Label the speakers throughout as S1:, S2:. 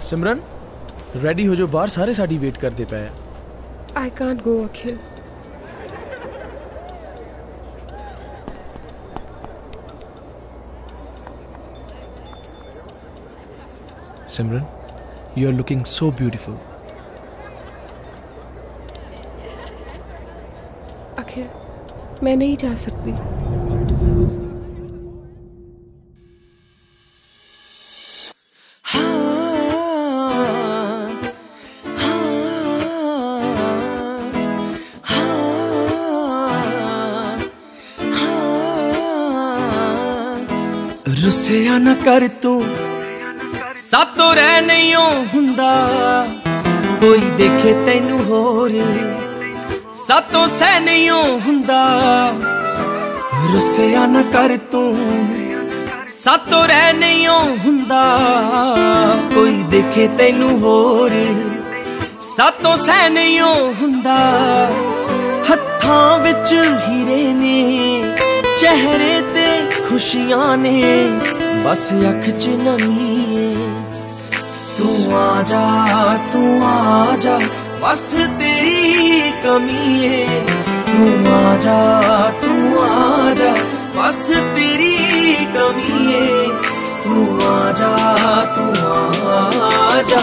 S1: सिमरन ready हो जो, बाहर सारे साड़ी वेट करते पे।
S2: I can't go Akhil.
S1: Simran, you are looking so beautiful.
S2: Akhil, मैं नहीं जा सकती।
S3: रुसिया न कर तू, सातों रह नहीं हुंदा, कोई देखे तैनू होर, सातों सह नहीं हुंदा। रुसिया न कर तू, सातों रह नहीं हुंदा, कोई देखे तैनू होर, सातों सह नहीं हुंदा। हत्थां विच हीरे ने, चेहरे ते खुशियां ने, बस अख च नमी है। तू आजा, तू आजा, बस तेरी कमी है। तू आजा, तू आजा, बस तेरी कमी है। तू आजा, तू आजा।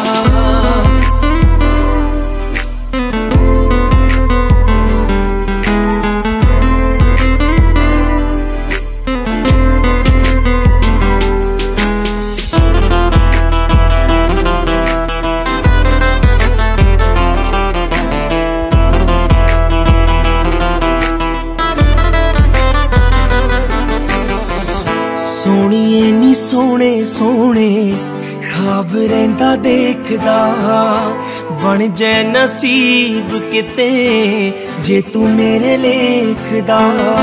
S3: सोनिए नी सोने सोने ख्वाब रहिंदा देखदा, बन जाए नसीब किते जे तू मेरे लेखदा।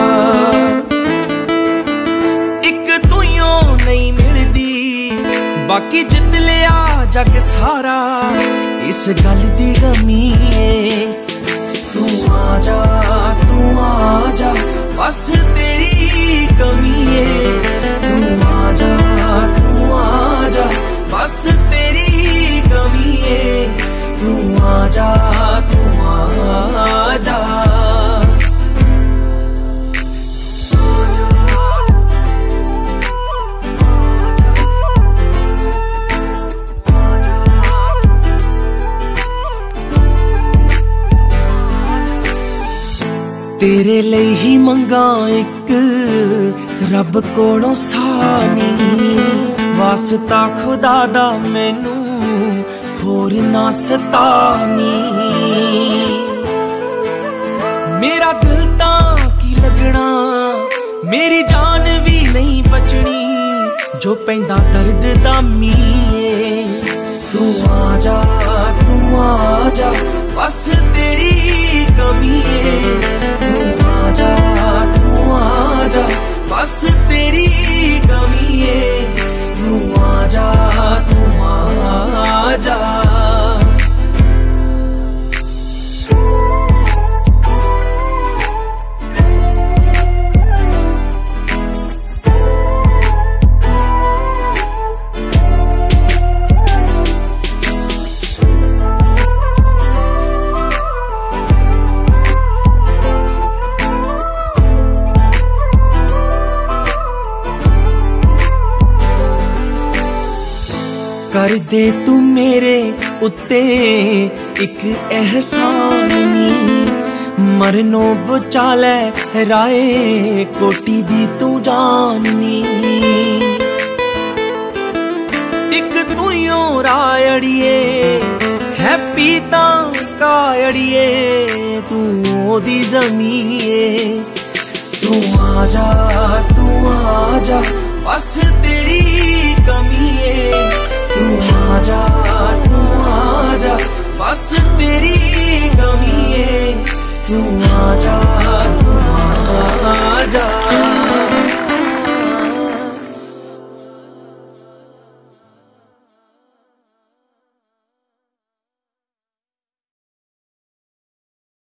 S3: एक तूं नहीं मिलदी, बाकी जित लिया जग सारा, इस गल दी गमी है। तू आजा, तू आजा, बस तेरी कमी है। तू आजा, तू आजा, बस तेरी कमी है। तू आजा, तू आजा। तेरे ਲਈ ही मंगा एक रब कोलों सानी, वास्ता खुदा दा मैनू होर ना सतानी। मेरा दिल तां की लगना, मेरी जान भी नहीं बचनी, जो पैंदा दर्द दा मीए। तू आजा, तू आजा, बस तेरी कमी है। तू आजा, तू आजा, बस तेरी कमी है। तू आजा, तू आजा। कर दे तू मेरे उत्ते एक एहसान नी, मरनों बचा ले राए कोटी दी तू जाननी। एक तू यो रायड़िए हैप्पी तां कायड़िए, तू ओदी ज़मीए। तू आजा, तू आजा, बस तेरी कमी है। तू आजा, तू आजा, बस तेरी कमी है। तू आजा, तू आजा।